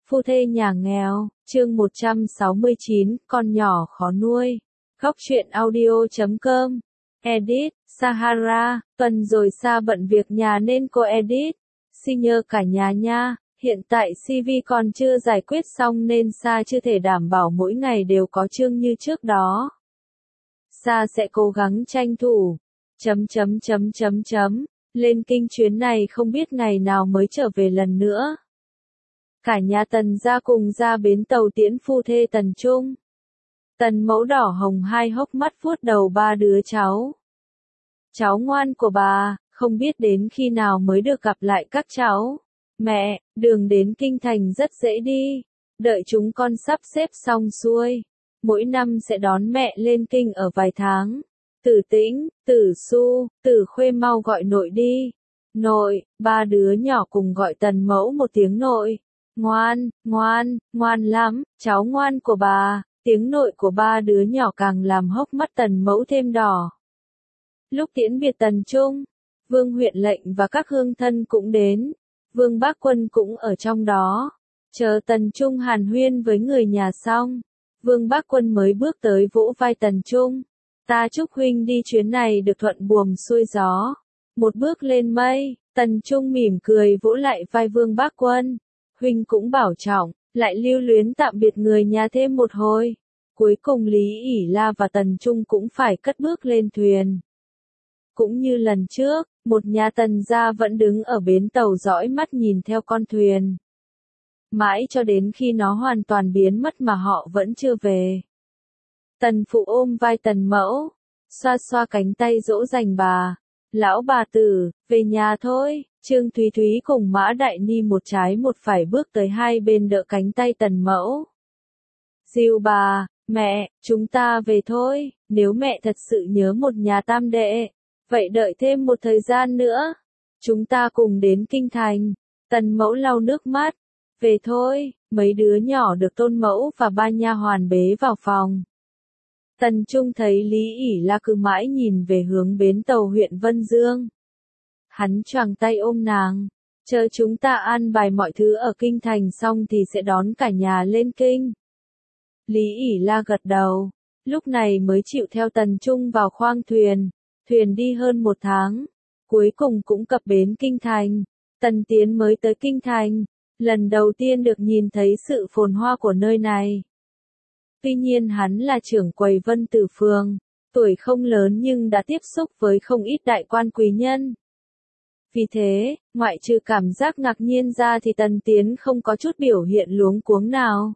Phu thê nhà nghèo, chương 169, con nhỏ khó nuôi. Góc truyện audio.com. Edit, Sahara, tuần rồi Sa bận việc nhà nên cô edit. Xin nhờ cả nhà nha, hiện tại CV còn chưa giải quyết xong nên Sa chưa thể đảm bảo mỗi ngày đều có chương như trước đó. Sa sẽ cố gắng tranh thủ. Lên kinh chuyến này không biết ngày nào mới trở về lần nữa. Cả nhà Tần ra cùng ra bến tàu tiễn phu thê Tần Trung. Tần mẫu đỏ hồng hai hốc mắt vuốt đầu ba đứa cháu. Cháu ngoan của bà, không biết đến khi nào mới được gặp lại các cháu. Mẹ, đường đến kinh thành rất dễ đi. Đợi chúng con sắp xếp xong xuôi. Mỗi năm sẽ đón mẹ lên kinh ở vài tháng. Tử Tĩnh, Tử Xu, Tử Khuê mau gọi nội đi. Nội, ba đứa nhỏ cùng gọi Tần mẫu một tiếng nội. Ngoan, ngoan, ngoan lắm, cháu ngoan của bà. Tiếng nội của ba đứa nhỏ càng làm hốc mắt Tần mẫu thêm đỏ. Lúc tiễn biệt Tần Trung, Vương huyện lệnh và các hương thân cũng đến. Vương Bác Quân cũng ở trong đó. Chờ Tần Trung hàn huyên với người nhà xong, Vương Bác Quân mới bước tới vỗ vai Tần Trung. Ta chúc huynh đi chuyến này được thuận buồm xuôi gió. Một bước lên mây, Tần Trung mỉm cười vỗ lại vai Vương Bác Quân. Huynh cũng bảo trọng, lại lưu luyến tạm biệt người nhà thêm một hồi. Cuối cùng Lý ỷ La và Tần Trung cũng phải cất bước lên thuyền. Cũng như lần trước, một nhà Tần gia vẫn đứng ở bến tàu dõi mắt nhìn theo con thuyền. Mãi cho đến khi nó hoàn toàn biến mất mà họ vẫn chưa về. Tần phụ ôm vai Tần mẫu, xoa xoa cánh tay dỗ dành bà. Lão bà tử, về nhà thôi. Trương Thúy Thúy cùng Mã Đại Ni một trái một phải bước tới hai bên đỡ cánh tay Tần mẫu. Dìu bà, mẹ, chúng ta về thôi. Nếu mẹ thật sự nhớ một nhà tam đệ, vậy đợi thêm một thời gian nữa. Chúng ta cùng đến kinh thành. Tần mẫu lau nước mắt. Về thôi. Mấy đứa nhỏ được tôn mẫu và ba nha hoàn bế vào phòng. Tần Trung thấy Lý ỷ La cứ mãi nhìn về hướng bến tàu huyện Vân Dương. Hắn choàng tay ôm nàng. Chờ chúng ta an bài mọi thứ ở kinh thành xong thì sẽ đón cả nhà lên kinh. Lý ỷ La gật đầu. Lúc này mới chịu theo Tần Trung vào khoang thuyền. Thuyền đi hơn một tháng. Cuối cùng cũng cập bến kinh thành. Tần Tiến mới tới kinh thành. Lần đầu tiên được nhìn thấy sự phồn hoa của nơi này. Tuy nhiên hắn là trưởng quầy Vân Tử Phường. Tuổi không lớn nhưng đã tiếp xúc với không ít đại quan quý nhân. Vì thế, ngoại trừ cảm giác ngạc nhiên ra thì Tần Tiến không có chút biểu hiện luống cuống nào.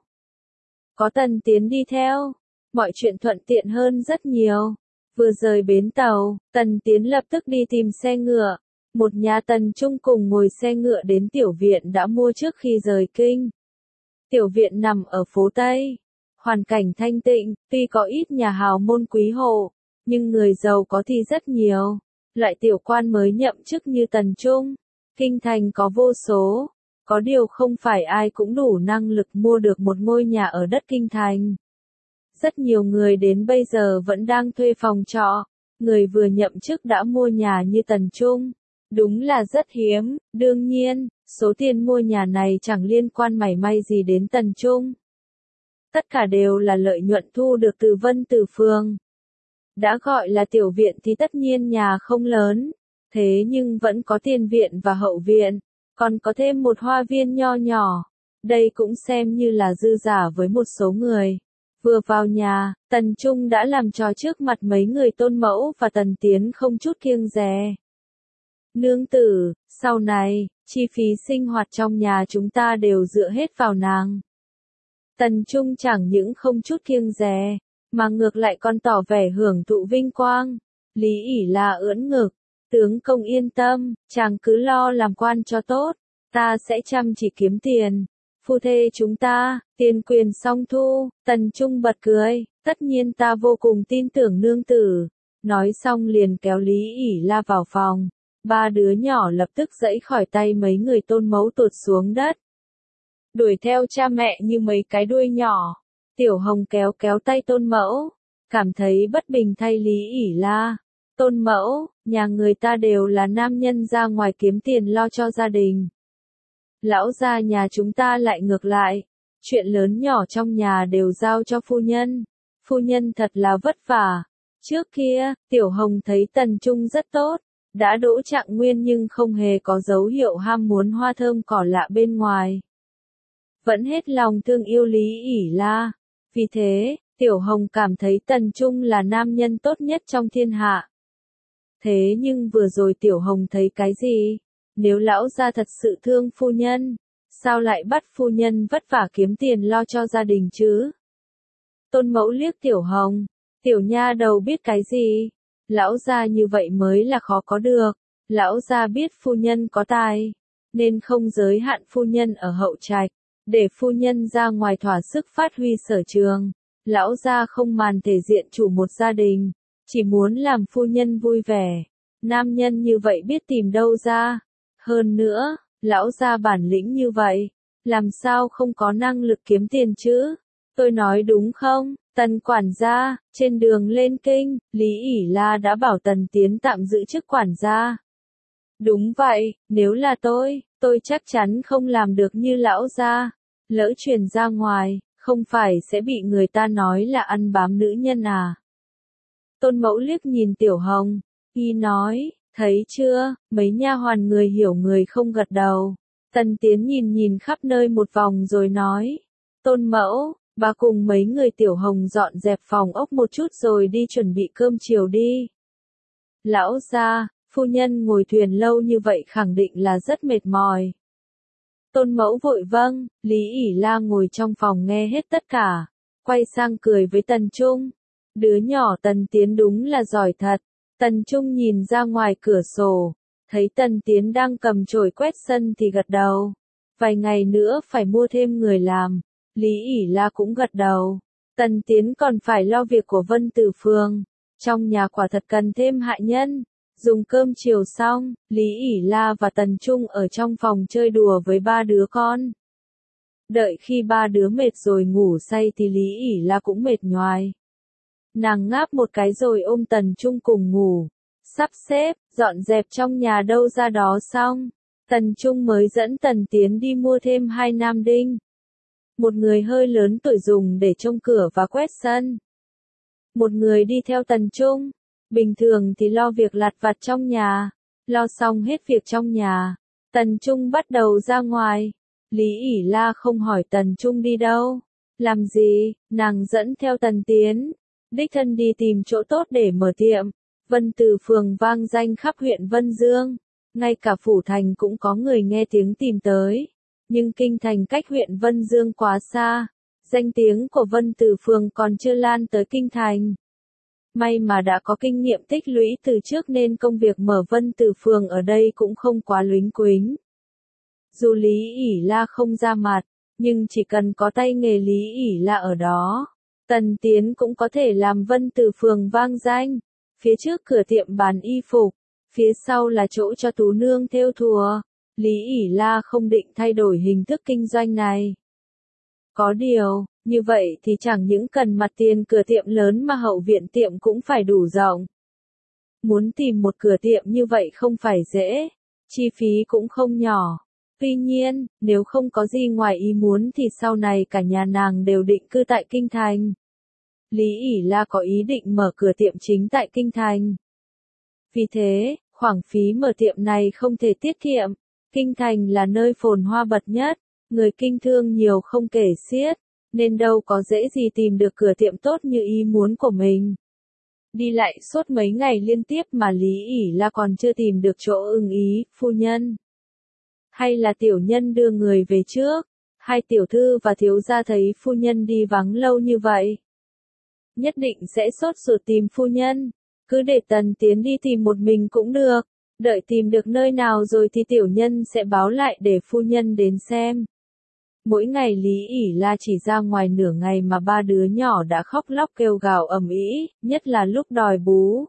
Có Tần Tiến đi theo, mọi chuyện thuận tiện hơn rất nhiều. Vừa rời bến tàu, Tần Tiến lập tức đi tìm xe ngựa. Một nhà Tần Trung cùng ngồi xe ngựa đến tiểu viện đã mua trước khi rời kinh. Tiểu viện nằm ở phố Tây. Hoàn cảnh thanh tịnh, tuy có ít nhà hào môn quý hộ, nhưng người giàu có thì rất nhiều. Loại tiểu quan mới nhậm chức như Tần Trung, kinh thành có vô số, có điều không phải ai cũng đủ năng lực mua được một ngôi nhà ở đất kinh thành. Rất nhiều người đến bây giờ vẫn đang thuê phòng trọ, người vừa nhậm chức đã mua nhà như Tần Trung. Đúng là rất hiếm, đương nhiên, số tiền mua nhà này chẳng liên quan mảy may gì đến Tần Trung. Tất cả đều là lợi nhuận thu được từ Vân Tử Phường. Đã gọi là tiểu viện thì tất nhiên nhà không lớn, thế nhưng vẫn có tiền viện và hậu viện, còn có thêm một hoa viên nho nhỏ. Đây cũng xem như là dư giả với một số người. Vừa vào nhà, Tần Trung đã làm trò trước mặt mấy người tôn mẫu và Tần Tiến không chút kiêng dè. Nương tử, sau này, chi phí sinh hoạt trong nhà chúng ta đều dựa hết vào nàng. Tần Trung chẳng những không chút kiêng dè, mà ngược lại còn tỏ vẻ hưởng thụ vinh quang. Lý ỷ La ưỡn ngực, tướng công yên tâm, chàng cứ lo làm quan cho tốt, ta sẽ chăm chỉ kiếm tiền. Phu thê chúng ta, tiền quyền song thu. Tần Trung bật cười, tất nhiên ta vô cùng tin tưởng nương tử. Nói xong liền kéo Lý ỷ La vào phòng. Ba đứa nhỏ lập tức giãy khỏi tay mấy người tôn mẫu tụt xuống đất. Đuổi theo cha mẹ như mấy cái đuôi nhỏ. Tiểu Hồng kéo kéo tay tôn mẫu, cảm thấy bất bình thay Lý ỷ La. Tôn mẫu, nhà người ta đều là nam nhân ra ngoài kiếm tiền lo cho gia đình. Lão gia nhà chúng ta lại ngược lại. Chuyện lớn nhỏ trong nhà đều giao cho phu nhân. Phu nhân thật là vất vả. Trước kia, Tiểu Hồng thấy Tần Trung rất tốt. Đã đỗ trạng nguyên nhưng không hề có dấu hiệu ham muốn hoa thơm cỏ lạ bên ngoài. Vẫn hết lòng thương yêu Lý ỉ La. Vì thế, Tiểu Hồng cảm thấy Tần Trung là nam nhân tốt nhất trong thiên hạ. Thế nhưng vừa rồi Tiểu Hồng thấy cái gì? Nếu lão gia thật sự thương phu nhân, sao lại bắt phu nhân vất vả kiếm tiền lo cho gia đình chứ? Tôn Mẫu liếc Tiểu Hồng, tiểu nha đầu biết cái gì? Lão gia như vậy mới là khó có được. Lão gia biết phu nhân có tài, nên không giới hạn phu nhân ở hậu trạch, để phu nhân ra ngoài thỏa sức phát huy sở trường. Lão gia không màn thể diện chủ một gia đình, chỉ muốn làm phu nhân vui vẻ. Nam nhân như vậy biết tìm đâu ra? Hơn nữa, lão gia bản lĩnh như vậy, làm sao không có năng lực kiếm tiền chứ? Tôi nói đúng không? Tần quản gia, trên đường lên kinh, Lý ỉ La đã bảo Tần Tiến tạm giữ chức quản gia. Đúng vậy, nếu là tôi chắc chắn không làm được như lão gia. Lỡ truyền ra ngoài, không phải sẽ bị người ta nói là ăn bám nữ nhân à? Tôn Mẫu liếc nhìn Tiểu Hồng, y nói, thấy chưa, mấy nha hoàn người hiểu người không gật đầu. Tần Tiến nhìn khắp nơi một vòng rồi nói, Tôn Mẫu, bà cùng mấy người Tiểu Hồng dọn dẹp phòng ốc một chút rồi đi chuẩn bị cơm chiều đi. Lão gia, phu nhân ngồi thuyền lâu như vậy khẳng định là rất mệt mỏi. Tôn Mẫu vội vâng, Lý ỉ La ngồi trong phòng nghe hết tất cả, quay sang cười với Tần Trung. Đứa nhỏ Tần Tiến đúng là giỏi thật. Tần Trung nhìn ra ngoài cửa sổ, thấy Tần Tiến đang cầm chổi quét sân thì gật đầu. Vài ngày nữa phải mua thêm người làm. Lý ỉ La cũng gật đầu. Tần Tiến còn phải lo việc của Vân Tử Phường. Trong nhà quả thật cần thêm hạ nhân. Dùng cơm chiều xong, Lý ỉ La và Tần Trung ở trong phòng chơi đùa với ba đứa con. Đợi khi ba đứa mệt rồi ngủ say thì Lý ỉ La cũng mệt nhoài. Nàng ngáp một cái rồi ôm Tần Trung cùng ngủ. Sắp xếp, dọn dẹp trong nhà đâu ra đó xong. Tần Trung mới dẫn Tần Tiến đi mua thêm 2 nam đinh. Một người hơi lớn tuổi dùng để trông cửa và quét sân. Một người đi theo Tần Trung. Bình thường thì lo việc lặt vặt trong nhà. Lo xong hết việc trong nhà, Tần Trung bắt đầu ra ngoài. Lý ỉ La không hỏi Tần Trung đi đâu, làm gì, nàng dẫn theo Tần Tiến. Đích thân đi tìm chỗ tốt để mở tiệm. Vân Tử Phường vang danh khắp huyện Vân Dương. Ngay cả phủ thành cũng có người nghe tiếng tìm tới. Nhưng kinh thành cách huyện Vân Dương quá xa. Danh tiếng của Vân Tử Phường còn chưa lan tới kinh thành. May mà đã có kinh nghiệm tích lũy từ trước nên công việc mở Vân Tử Phường ở đây cũng không quá luống quính. Dù Lý ỉ La không ra mặt, nhưng chỉ cần có tay nghề Lý ỉ La ở đó, Tần Tiến cũng có thể làm Vân Tử Phường vang danh. Phía trước cửa tiệm bán y phục, phía sau là chỗ cho tú nương thêu thùa. Lý ỉ La không định thay đổi hình thức kinh doanh này. Có điều, như vậy thì chẳng những cần mặt tiền cửa tiệm lớn mà hậu viện tiệm cũng phải đủ rộng. Muốn tìm một cửa tiệm như vậy không phải dễ, chi phí cũng không nhỏ. Tuy nhiên, nếu không có gì ngoài ý muốn thì sau này cả nhà nàng đều định cư tại Kinh Thành. Lý ỉ La có ý định mở cửa tiệm chính tại Kinh Thành. Vì thế, khoản phí mở tiệm này không thể tiết kiệm. Kinh Thành là nơi phồn hoa bậc nhất, người kinh thương nhiều không kể xiết, nên đâu có dễ gì tìm được cửa tiệm tốt như ý muốn của mình. Đi lại suốt mấy ngày liên tiếp mà Lý ỉ La còn chưa tìm được chỗ ưng ý, phu nhân. Hay là tiểu nhân đưa người về trước, hai tiểu thư và thiếu gia thấy phu nhân đi vắng lâu như vậy. Nhất định sẽ sốt ruột tìm phu nhân, cứ để Tần Tiến đi tìm một mình cũng được, đợi tìm được nơi nào rồi thì tiểu nhân sẽ báo lại để phu nhân đến xem. Mỗi ngày Lý ỉ La chỉ ra ngoài nửa ngày mà ba đứa nhỏ đã khóc lóc kêu gào ầm ĩ, nhất là lúc đòi bú.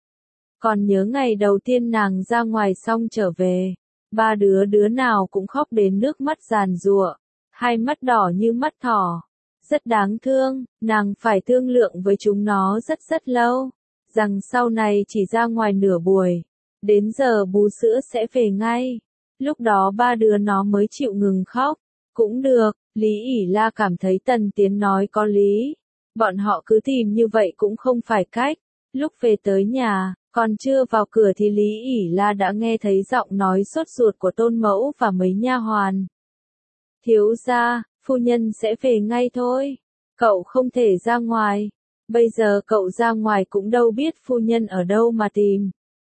Còn nhớ ngày đầu tiên nàng ra ngoài xong trở về, ba đứa nào cũng khóc đến nước mắt giàn giụa, hai mắt đỏ như mắt thỏ. Rất đáng thương, nàng phải thương lượng với chúng nó rất lâu, rằng sau này chỉ ra ngoài nửa buổi, đến giờ bú sữa sẽ về ngay. lúc đó ba đứa nó mới chịu ngừng khóc. Cũng được, Lý ỉ La cảm thấy Tần Tiến nói có lý. Bọn họ cứ tìm như vậy cũng không phải cách. Lúc về tới nhà, còn chưa vào cửa thì Lý ỉ La đã nghe thấy giọng nói sốt ruột của Tôn Mẫu và mấy nha hoàn. Thiếu gia, phu nhân sẽ về ngay thôi. Cậu không thể ra ngoài. Bây giờ cậu ra ngoài cũng đâu biết phu nhân ở đâu mà tìm.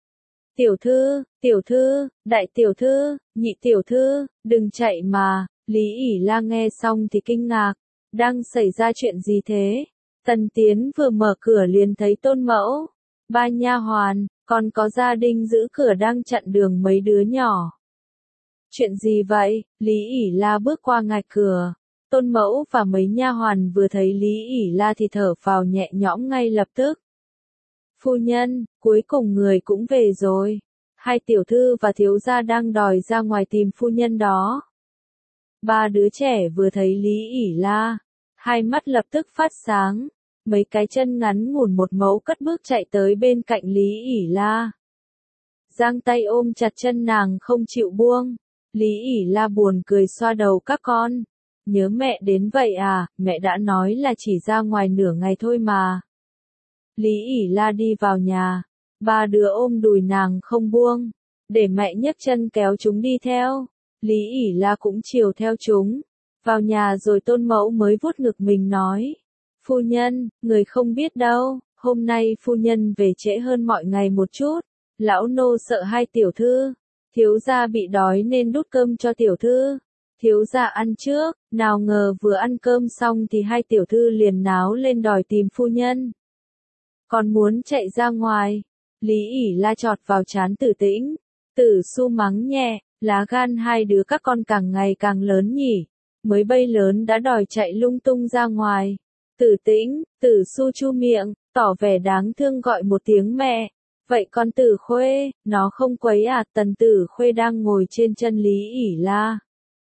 Tiểu thư, đại tiểu thư, nhị tiểu thư, đừng chạy mà. Lý ỉ La nghe xong thì kinh ngạc. Đang xảy ra chuyện gì thế? Tần Tiến vừa mở cửa liền thấy Tôn Mẫu, ba nha hoàn, còn có gia đình giữ cửa đang chặn đường mấy đứa nhỏ. Chuyện gì vậy? Lý ỉ La bước qua ngạch cửa. Tôn Mẫu và mấy nha hoàn vừa thấy Lý ỉ La thì thở phào nhẹ nhõm ngay lập tức. Phu nhân, cuối cùng người cũng về rồi. Hai tiểu thư và thiếu gia đang đòi ra ngoài tìm phu nhân đó. Ba đứa trẻ vừa thấy Lý ỉ La, hai mắt lập tức phát sáng. Mấy cái chân ngắn ngủn một mẫu cất bước chạy tới bên cạnh Lý ỉ La. Giang tay ôm chặt chân nàng không chịu buông. Lý ỉ La buồn cười xoa đầu các con. Nhớ mẹ đến vậy à, mẹ đã nói là chỉ ra ngoài nửa ngày thôi mà. Lý ỉ La đi vào nhà. Ba đứa ôm đùi nàng không buông. Để mẹ nhấc chân kéo chúng đi theo. Lý ỉ La cũng chiều theo chúng. Vào nhà rồi Tôn Mẫu mới vuốt ngực mình nói. Phu nhân, người không biết đâu, hôm nay phu nhân về trễ hơn mọi ngày một chút. Lão nô sợ hai tiểu thư. Thiếu gia bị đói nên đút cơm cho tiểu thư. Thiếu gia ăn trước, nào ngờ vừa ăn cơm xong thì hai tiểu thư liền náo lên đòi tìm phu nhân. Còn muốn chạy ra ngoài. Lý ỉ La chọt vào trán Tử Tĩnh. Tử Su mắng nhẹ, lá gan hai đứa các con càng ngày càng lớn nhỉ. Mới bay lớn đã đòi chạy lung tung ra ngoài. Tử Tĩnh, Tử Su chu miệng, tỏ vẻ đáng thương gọi một tiếng mẹ. Vậy con Tử Khuê, nó không quấy à? Tần Tử Khuê đang ngồi trên chân Lý ỉ La.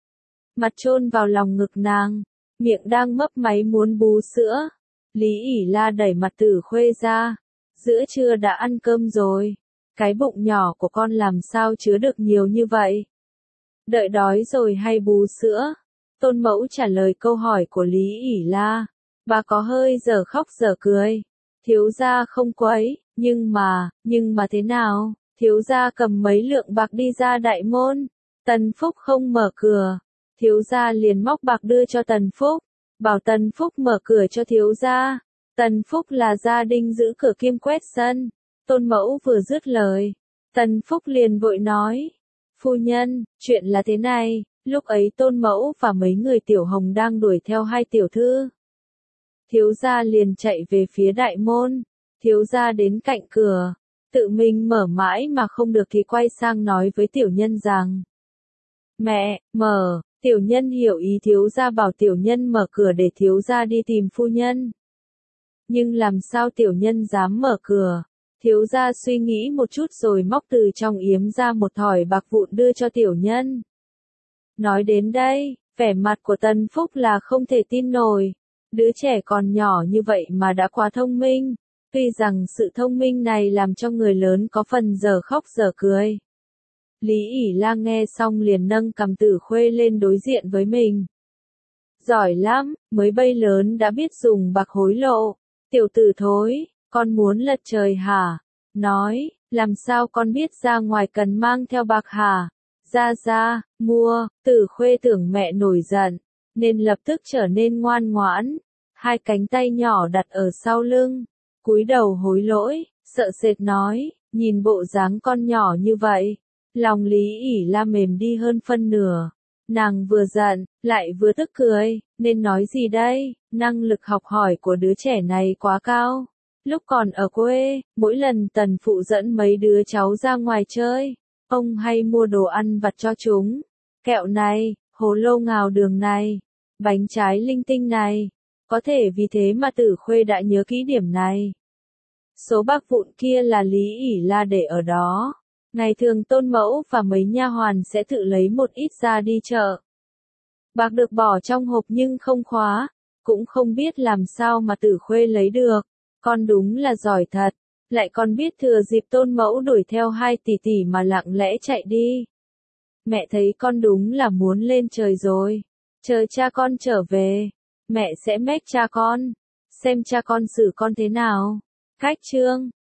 Mặt chôn vào lòng ngực nàng, miệng đang mấp máy muốn bú sữa. Lý ỉ La đẩy mặt Tử Khuê ra. Giữa trưa đã ăn cơm rồi. Cái bụng nhỏ của con làm sao chứa được nhiều như vậy? Đợi đói rồi hay bú sữa? Tôn Mẫu trả lời câu hỏi của Lý ỉ La. Bà có hơi dở khóc dở cười. Thiếu gia không quấy, nhưng mà thế nào? Thiếu gia cầm mấy lượng bạc đi ra đại môn. Tần Phúc không mở cửa. Thiếu gia liền móc bạc đưa cho Tần Phúc. Bảo Tần Phúc mở cửa cho thiếu gia. Tần Phúc là gia đình giữ cửa kiêm quét sân. Tôn Mẫu vừa dứt lời. Tần Phúc liền vội nói. Phu nhân, chuyện là thế này. Lúc ấy Tôn Mẫu và mấy người Tiểu Hồng đang đuổi theo hai tiểu thư. Thiếu gia liền chạy về phía đại môn. Thiếu gia đến cạnh cửa. Tự mình mở mãi mà không được thì quay sang nói với tiểu nhân rằng. Mẹ, mở. Tiểu nhân hiểu ý thiếu gia bảo tiểu nhân mở cửa để thiếu gia đi tìm phu nhân. Nhưng làm sao tiểu nhân dám mở cửa? Thiếu gia suy nghĩ một chút rồi móc từ trong yếm ra một thỏi bạc vụn đưa cho tiểu nhân. Nói đến đây, vẻ mặt của Tần Phúc là không thể tin nổi. Đứa trẻ còn nhỏ như vậy mà đã quá thông minh. Tuy rằng sự thông minh này làm cho người lớn có phần dở khóc dở cười. Lý ỉ La nghe xong liền nâng cằm Tử Khuê lên đối diện với mình. Giỏi lắm, mới bay lớn đã biết dùng bạc hối lộ. Tiểu tử thối, con muốn lật trời hả? Nói, làm sao con biết ra ngoài cần mang theo bạc hả? Ra, mua. Tử Khuê tưởng mẹ nổi giận, nên lập tức trở nên ngoan ngoãn. Hai cánh tay nhỏ đặt ở sau lưng, cúi đầu hối lỗi, sợ sệt nói, nhìn bộ dáng con nhỏ như vậy. Lòng Lý ỉ La mềm đi hơn phân nửa. Nàng vừa giận, lại vừa tức cười, nên nói gì đây? Năng lực học hỏi của đứa trẻ này quá cao. Lúc còn ở quê, mỗi lần Tần phụ dẫn mấy đứa cháu ra ngoài chơi, ông hay mua đồ ăn vặt cho chúng. Kẹo này, hồ lô ngào đường này, bánh trái linh tinh này. Có thể vì thế mà Tử Khuê đã nhớ kỹ điểm này. Số bạc vụn kia là Lý ỉ La để ở đó. Ngày thường Tôn Mẫu và mấy nha hoàn sẽ tự lấy một ít ra đi chợ. Bạc được bỏ trong hộp nhưng không khóa, cũng không biết làm sao mà Tử Khuê lấy được. Con đúng là giỏi thật, lại còn biết thừa dịp Tôn Mẫu đuổi theo hai tỷ tỷ mà lặng lẽ chạy đi. Mẹ thấy con đúng là muốn lên trời rồi. Chờ cha con trở về, mẹ sẽ mách cha con, xem cha con xử con thế nào. Cách chương